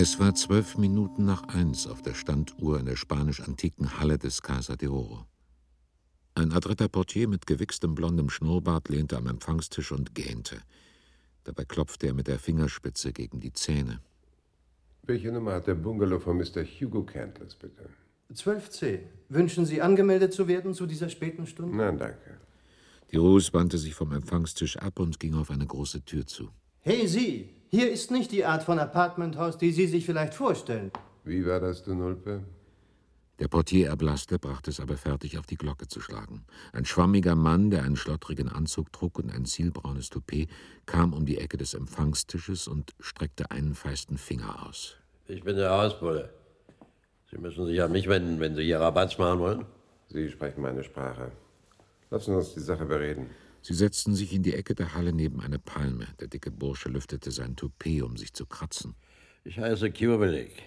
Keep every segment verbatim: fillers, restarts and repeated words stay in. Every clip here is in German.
Es war zwölf Minuten nach eins auf der Standuhr in der spanisch-antiken Halle des Casa de Oro. Ein adretter Portier mit gewichstem blondem Schnurrbart lehnte am Empfangstisch und gähnte. Dabei klopfte er mit der Fingerspitze gegen die Zähne. Welche Nummer hat der Bungalow von Mister Hugo Candless, bitte? zwölf C. Wünschen Sie, angemeldet zu werden zu dieser späten Stunde? Nein, danke. Die Rose wandte sich vom Empfangstisch ab und ging auf eine große Tür zu. Hey, Sie! Hier ist nicht die Art von Apartmenthaus, die Sie sich vielleicht vorstellen. Wie war das, du Nulpe? Der Portier erblaßte, brachte es aber fertig, auf die Glocke zu schlagen. Ein schwammiger Mann, der einen schlottrigen Anzug trug und ein zielbraunes Toupet, kam um die Ecke des Empfangstisches und streckte einen feisten Finger aus. Ich bin der Hausbulle. Sie müssen sich an mich wenden, wenn Sie hier Rabatz machen wollen. Sie sprechen meine Sprache. Lassen Sie uns die Sache bereden. Sie setzten sich in die Ecke der Halle neben eine Palme. Der dicke Bursche lüftete sein Toupet, um sich zu kratzen. Ich heiße Kubelik.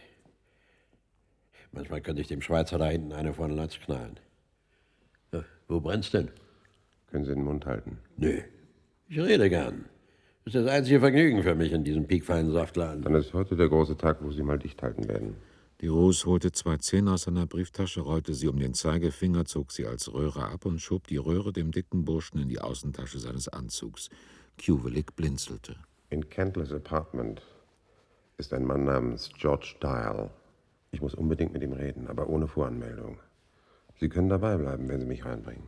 Manchmal könnte ich dem Schweizer da hinten eine vor den Latz knallen. Ja, wo brennt's denn? Können Sie den Mund halten? Nö, ich rede gern. Das ist das einzige Vergnügen für mich in diesem piekfeinen Saftladen. Dann ist heute der große Tag, wo Sie mal dicht halten werden. Die Rose holte zwei Zähne aus seiner Brieftasche, rollte sie um den Zeigefinger, zog sie als Röhre ab und schob die Röhre dem dicken Burschen in die Außentasche seines Anzugs. Kubelik blinzelte. In Candless Apartment ist ein Mann namens George Dial. Ich muss unbedingt mit ihm reden, aber ohne Voranmeldung. Sie können dabei bleiben, wenn Sie mich reinbringen.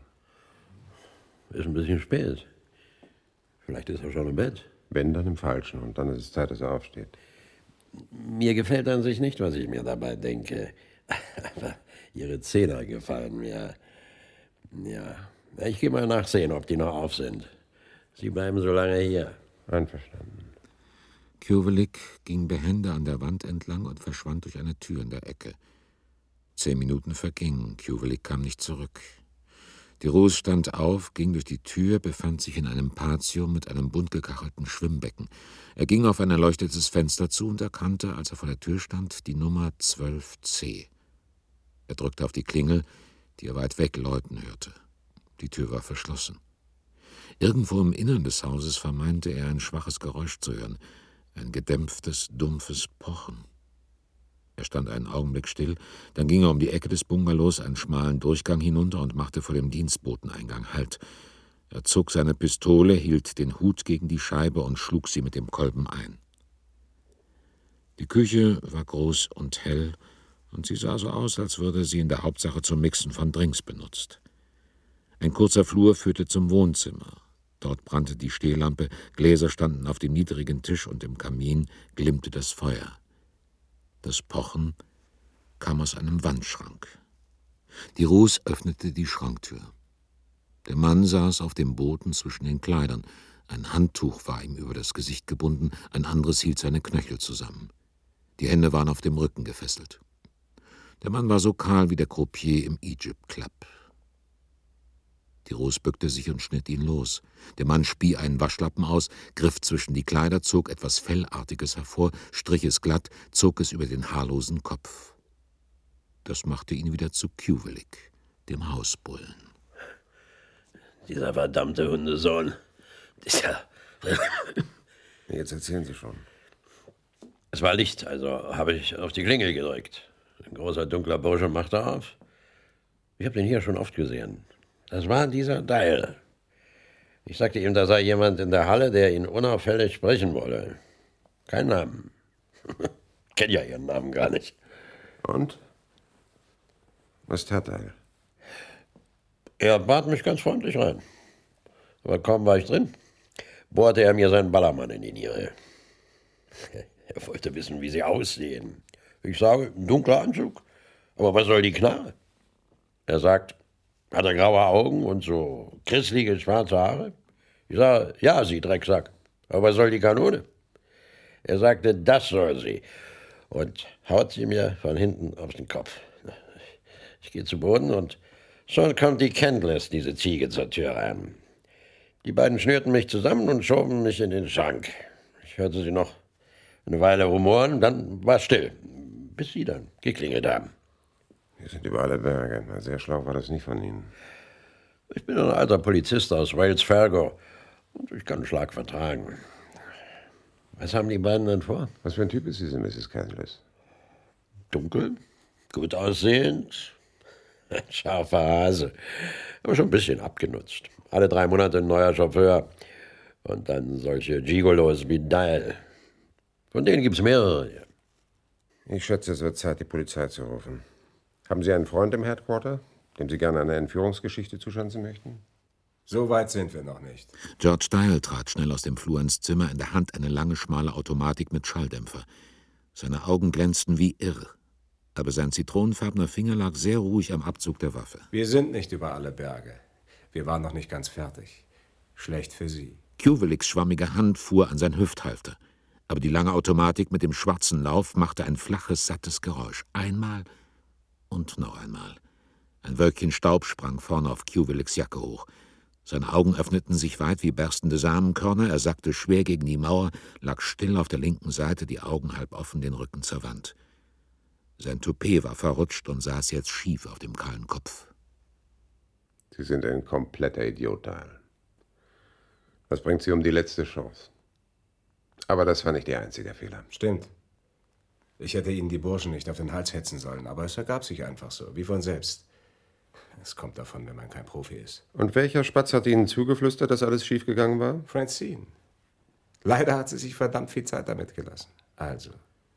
Ist ein bisschen spät. Vielleicht ist er schon im Bett. Wenn, dann im Falschen. Und dann ist es Zeit, dass er aufsteht. Mir gefällt an sich nicht, was ich mir dabei denke. Aber Ihre Zähne gefallen mir. Ja, ich gehe mal nachsehen, ob die noch auf sind. Sie bleiben so lange hier. Einverstanden. Kubelik ging behende an der Wand entlang und verschwand durch eine Tür in der Ecke. Zehn Minuten vergingen. Kubelik kam nicht zurück. Die Rose stand auf, ging durch die Tür, befand sich in einem Patio mit einem bunt gekachelten Schwimmbecken. Er ging auf ein erleuchtetes Fenster zu und erkannte, als er vor der Tür stand, die Nummer zwölf C. Er drückte auf die Klingel, die er weit weg läuten hörte. Die Tür war verschlossen. Irgendwo im Innern des Hauses vermeinte er ein schwaches Geräusch zu hören, ein gedämpftes, dumpfes Pochen. Er stand einen Augenblick still, dann ging er um die Ecke des Bungalows einen schmalen Durchgang hinunter und machte vor dem Dienstboteneingang Halt. Er zog seine Pistole, hielt den Hut gegen die Scheibe und schlug sie mit dem Kolben ein. Die Küche war groß und hell, und sie sah so aus, als würde sie in der Hauptsache zum Mixen von Drinks benutzt. Ein kurzer Flur führte zum Wohnzimmer. Dort brannte die Stehlampe, Gläser standen auf dem niedrigen Tisch und im Kamin glimmte das Feuer. Das Pochen kam aus einem Wandschrank. Die Rose öffnete die Schranktür. Der Mann saß auf dem Boden zwischen den Kleidern. Ein Handtuch war ihm über das Gesicht gebunden, ein anderes hielt seine Knöchel zusammen. Die Hände waren auf dem Rücken gefesselt. Der Mann war so kahl wie der Croupier im Egypt Club. Die Rose bückte sich und schnitt ihn los. Der Mann spie einen Waschlappen aus, griff zwischen die Kleider, zog etwas Fellartiges hervor, strich es glatt, zog es über den haarlosen Kopf. Das machte ihn wieder zu Kubelik, dem Hausbullen. Dieser verdammte Hundesohn. Dieser... Jetzt erzählen Sie schon. Es war Licht, also habe ich auf die Klingel gedrückt. Ein großer, dunkler Bursche machte auf. Ich habe den hier schon oft gesehen. Das war dieser Dial. Ich sagte ihm, da sei jemand in der Halle, der ihn unauffällig sprechen wolle. Kein Namen. Kenn ja Ihren Namen gar nicht. Und? Was tat Dial? Er bat mich ganz freundlich rein. Aber kaum war ich drin, bohrte er mir seinen Ballermann in die Niere. Er wollte wissen, wie sie aussehen. Ich sage, dunkler Anzug. Aber was soll die Knarre? Er sagt, hat er graue Augen und so christliche schwarze Haare? Ich sage, ja, Sie Drecksack. Aber was soll die Kanone? Er sagte, das soll sie. Und haut sie mir von hinten auf den Kopf. Ich gehe zu Boden und schon kommt die Candless, diese Ziege, zur Tür rein. Die beiden schnürten mich zusammen und schoben mich in den Schrank. Ich hörte sie noch eine Weile rumoren, dann war es still, bis sie dann geklingelt haben. Wir sind über alle Berge. Sehr schlau war das nicht von Ihnen. Ich bin ein alter Polizist aus Wales Fargo und ich kann einen Schlag vertragen. Was haben die beiden denn vor? Was für ein Typ ist diese Misses Canlis? Dunkel, gut aussehend, ein scharfer Hase, aber schon ein bisschen abgenutzt. Alle drei Monate ein neuer Chauffeur und dann solche Gigolos wie Dial. Von denen gibt's mehrere hier. Ich schätze, es wird Zeit, die Polizei zu rufen. Haben Sie einen Freund im Headquarter, dem Sie gerne eine Entführungsgeschichte zuschanzen möchten? So weit sind wir noch nicht. George Dial trat schnell aus dem Flur ins Zimmer, in der Hand eine lange, schmale Automatik mit Schalldämpfer. Seine Augen glänzten wie irr, aber sein zitronenfarbener Finger lag sehr ruhig am Abzug der Waffe. Wir sind nicht über alle Berge. Wir waren noch nicht ganz fertig. Schlecht für Sie. Kuwelicks schwammige Hand fuhr an sein Hüfthalfter, aber die lange Automatik mit dem schwarzen Lauf machte ein flaches, sattes Geräusch. Einmal und noch einmal. Ein Wölkchen Staub sprang vorne auf Kuwelicks Jacke hoch. Seine Augen öffneten sich weit wie berstende Samenkörner, er sackte schwer gegen die Mauer, lag still auf der linken Seite, die Augen halb offen, den Rücken zur Wand. Sein Toupet war verrutscht und saß jetzt schief auf dem kahlen Kopf. Sie sind ein kompletter Idiot, Dial. Das bringt Sie um die letzte Chance. Aber das war nicht Ihr einziger Fehler. Stimmt. Ich hätte Ihnen die Burschen nicht auf den Hals hetzen sollen, aber es ergab sich einfach so, wie von selbst. Es kommt davon, wenn man kein Profi ist. Und welcher Spatz hat Ihnen zugeflüstert, dass alles schiefgegangen war? Francine. Leider hat sie sich verdammt viel Zeit damit gelassen. Also,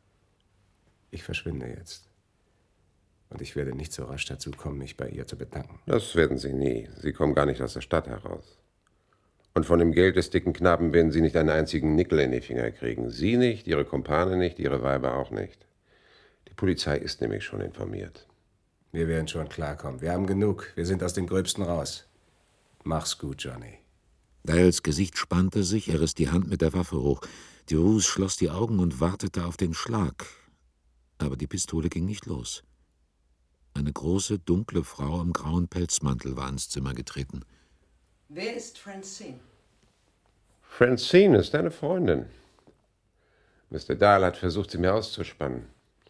ich verschwinde jetzt. Und ich werde nicht so rasch dazu kommen, mich bei ihr zu bedanken. Das werden Sie nie. Sie kommen gar nicht aus der Stadt heraus. Und von dem Geld des dicken Knaben werden Sie nicht einen einzigen Nickel in die Finger kriegen. Sie nicht, Ihre Kumpane nicht, Ihre Weiber auch nicht. Die Polizei ist nämlich schon informiert. Wir werden schon klarkommen. Wir haben genug. Wir sind aus dem Gröbsten raus. Mach's gut, Johnny. Dials Gesicht spannte sich, er riss die Hand mit der Waffe hoch. Deroux schloss die Augen und wartete auf den Schlag. Aber die Pistole ging nicht los. Eine große, dunkle Frau im grauen Pelzmantel war ins Zimmer getreten. Wer ist Francine? Francine ist deine Freundin. Mister Dial hat versucht, sie mir auszuspannen.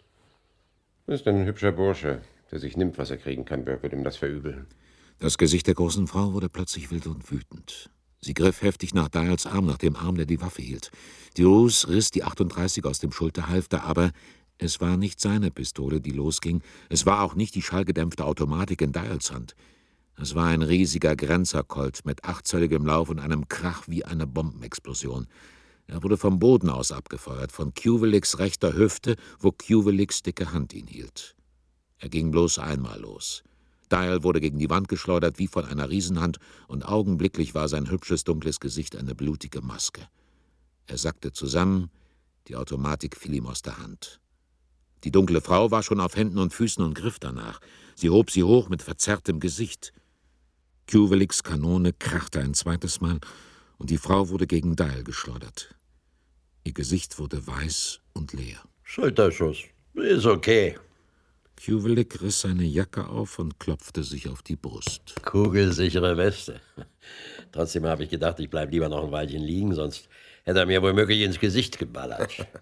Ist ein hübscher Bursche, der sich nimmt, was er kriegen kann. Wer wird ihm das verübeln? Das Gesicht der großen Frau wurde plötzlich wild und wütend. Sie griff heftig nach Dials Arm, nach dem Arm, der die Waffe hielt. Deroux riss die achtunddreißig aus dem Schulterhalfter, aber es war nicht seine Pistole, die losging. Es war auch nicht die schallgedämpfte Automatik in Dials Hand. Es war ein riesiger Grenzercolt mit achtzölligem Lauf und einem Krach wie eine Bombenexplosion. Er wurde vom Boden aus abgefeuert, von Kuwelicks rechter Hüfte, wo Kuwelicks dicke Hand ihn hielt. Er ging bloß einmal los. Dial wurde gegen die Wand geschleudert wie von einer Riesenhand, und augenblicklich war sein hübsches, dunkles Gesicht eine blutige Maske. Er sackte zusammen, die Automatik fiel ihm aus der Hand. Die dunkle Frau war schon auf Händen und Füßen und griff danach. Sie hob sie hoch mit verzerrtem Gesicht. Kuwelicks Kanone krachte ein zweites Mal, und die Frau wurde gegen Dial geschleudert. Ihr Gesicht wurde weiß und leer. Schulterschuss. Ist okay. Kuwelik riss seine Jacke auf und klopfte sich auf die Brust. Kugelsichere Weste. Trotzdem habe ich gedacht, ich bleibe lieber noch ein Weilchen liegen, sonst hätte er mir womöglich ins Gesicht geballert.